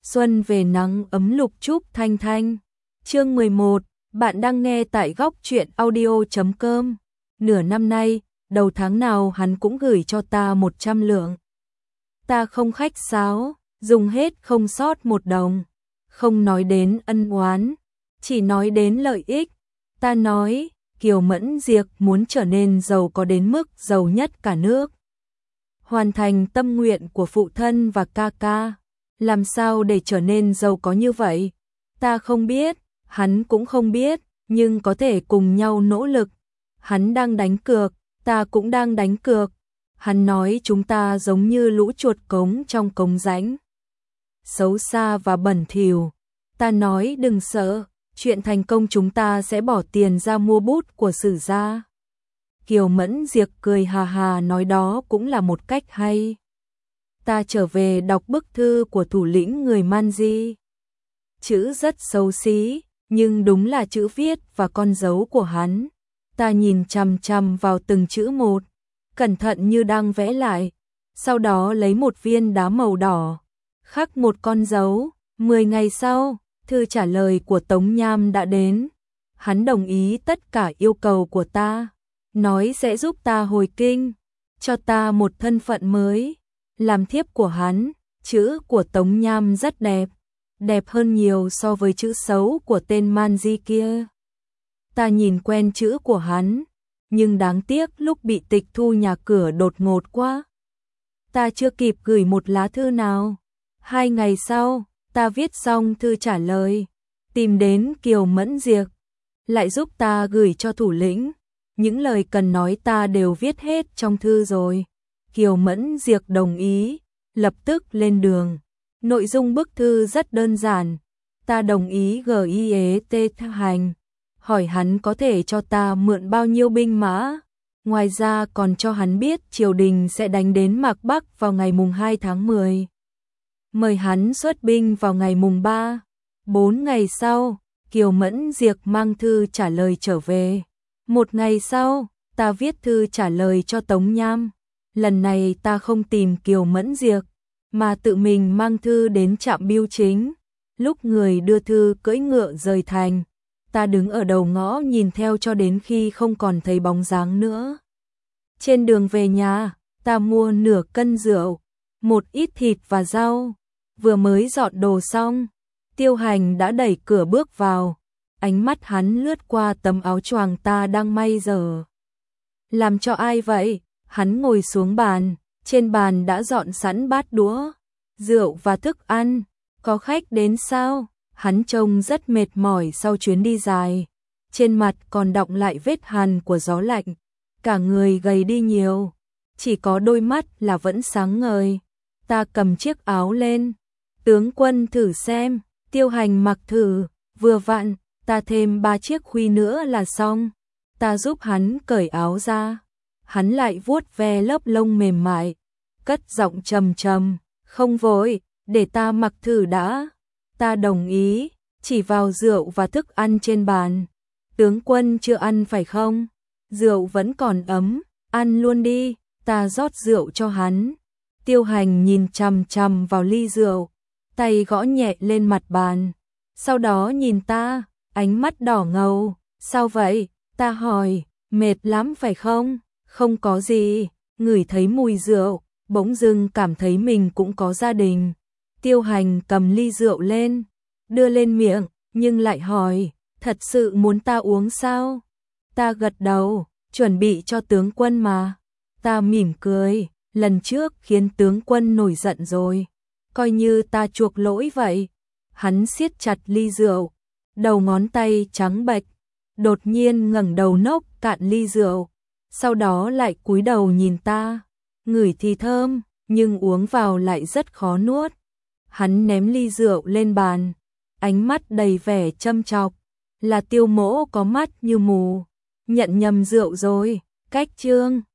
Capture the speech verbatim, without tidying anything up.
Xuân về nắng ấm Lục Trúc Thanh Thanh. Chương mười một, bạn đang nghe tại góc truyện audio chấm com. Nửa năm nay, đầu tháng nào hắn cũng gửi cho ta một trăm lượng. Ta không khách sáo, dùng hết không sót một đồng. Không nói đến ân oán, chỉ nói đến lợi ích. Ta nói, Kiều Mẫn Diệp muốn trở nên giàu có đến mức giàu nhất cả nước. Hoàn thành tâm nguyện của phụ thân và ca ca. Làm sao để trở nên giàu có như vậy? Ta không biết, hắn cũng không biết, nhưng có thể cùng nhau nỗ lực. Hắn đang đánh cược, ta cũng đang đánh cược. Hắn nói chúng ta giống như lũ chuột cống trong cống rãnh. Xấu xa và bẩn thỉu. Ta nói đừng sợ, chuyện thành công chúng ta sẽ bỏ tiền ra mua bút của Sử gia. Kiều Mẫn Diệp cười hà hà nói đó cũng là một cách hay. Ta trở về đọc bức thư của thủ lĩnh người Manji. Chữ rất xấu xí, nhưng đúng là chữ viết và con dấu của hắn. Ta nhìn chằm chằm vào từng chữ một, cẩn thận như đang vẽ lại. Sau đó lấy một viên đá màu đỏ, khắc một con dấu. Mười ngày sau, thư trả lời của Tống Nham đã đến. Hắn đồng ý tất cả yêu cầu của ta, nói sẽ giúp ta hồi kinh, cho ta một thân phận mới, làm thiếp của hắn. Chữ của Tống Nham rất đẹp, đẹp hơn nhiều so với chữ xấu của tên Manji kia. Ta nhìn quen chữ của hắn, nhưng đáng tiếc lúc bị tịch thu nhà cửa đột ngột quá. Ta chưa kịp gửi một lá thư nào. Hai ngày sau, ta viết xong thư trả lời, tìm đến Kiều Mẫn Diệp, lại giúp ta gửi cho thủ lĩnh. Những lời cần nói ta đều viết hết trong thư rồi. Kiều Mẫn Diệp đồng ý, lập tức lên đường. Nội dung bức thư rất đơn giản. Ta đồng ý giết hành, hỏi hắn có thể cho ta mượn bao nhiêu binh mã. Ngoài ra còn cho hắn biết triều đình sẽ đánh đến Mạc Bắc vào ngày mùng hai tháng mười. Mời hắn xuất binh vào ngày mùng ba. Bốn ngày sau, Kiều Mẫn Diệp mang thư trả lời trở về. Một ngày sau, ta viết thư trả lời cho Tống Nham. Lần này ta không tìm Kiều Mẫn Diệp, mà tự mình mang thư đến trạm bưu chính. Lúc người đưa thư cưỡi ngựa rời thành, ta đứng ở đầu ngõ nhìn theo cho đến khi không còn thấy bóng dáng nữa. Trên đường về nhà, ta mua nửa cân rượu, một ít thịt và rau. Vừa mới dọn đồ xong, Tiêu Hành đã đẩy cửa bước vào. Ánh mắt hắn lướt qua tấm áo choàng ta đang may giờ. Làm cho ai vậy? Hắn ngồi xuống bàn, trên bàn đã dọn sẵn bát đũa, rượu và thức ăn. Có khách đến sao? Hắn trông rất mệt mỏi sau chuyến đi dài. Trên mặt còn đọng lại vết hằn của gió lạnh. Cả người gầy đi nhiều, chỉ có đôi mắt là vẫn sáng ngời. Ta cầm chiếc áo lên. Tướng quân thử xem. Tiêu Hành mặc thử, vừa vặn. Ta thêm ba chiếc khuy nữa là xong. Ta giúp hắn cởi áo ra. Hắn lại vuốt ve lớp lông mềm mại, cất giọng trầm trầm, không vội, để ta mặc thử đã. Ta đồng ý, chỉ vào rượu và thức ăn trên bàn. Tướng quân chưa ăn phải không? Rượu vẫn còn ấm, ăn luôn đi. Ta rót rượu cho hắn. Tiêu Hành nhìn chằm chằm vào ly rượu, tay gõ nhẹ lên mặt bàn. Sau đó nhìn ta, ánh mắt đỏ ngầu. Sao vậy? Ta hỏi. Mệt lắm phải không? Không có gì. Ngửi thấy mùi rượu, bỗng dưng cảm thấy mình cũng có gia đình. Tiêu Hành cầm ly rượu lên, đưa lên miệng, nhưng lại hỏi, thật sự muốn ta uống sao? Ta gật đầu, chuẩn bị cho tướng quân mà. Ta mỉm cười, lần trước khiến tướng quân nổi giận rồi, coi như ta chuộc lỗi vậy. Hắn siết chặt ly rượu, đầu ngón tay trắng bệch, đột nhiên ngẩng đầu nốc cạn ly rượu, sau đó lại cúi đầu nhìn ta. Ngửi thì thơm, nhưng uống vào lại rất khó nuốt. Hắn ném ly rượu lên bàn, ánh mắt đầy vẻ châm chọc. Là Tiêu Mỗ có mắt như mù, nhận nhầm rượu rồi. Cách chương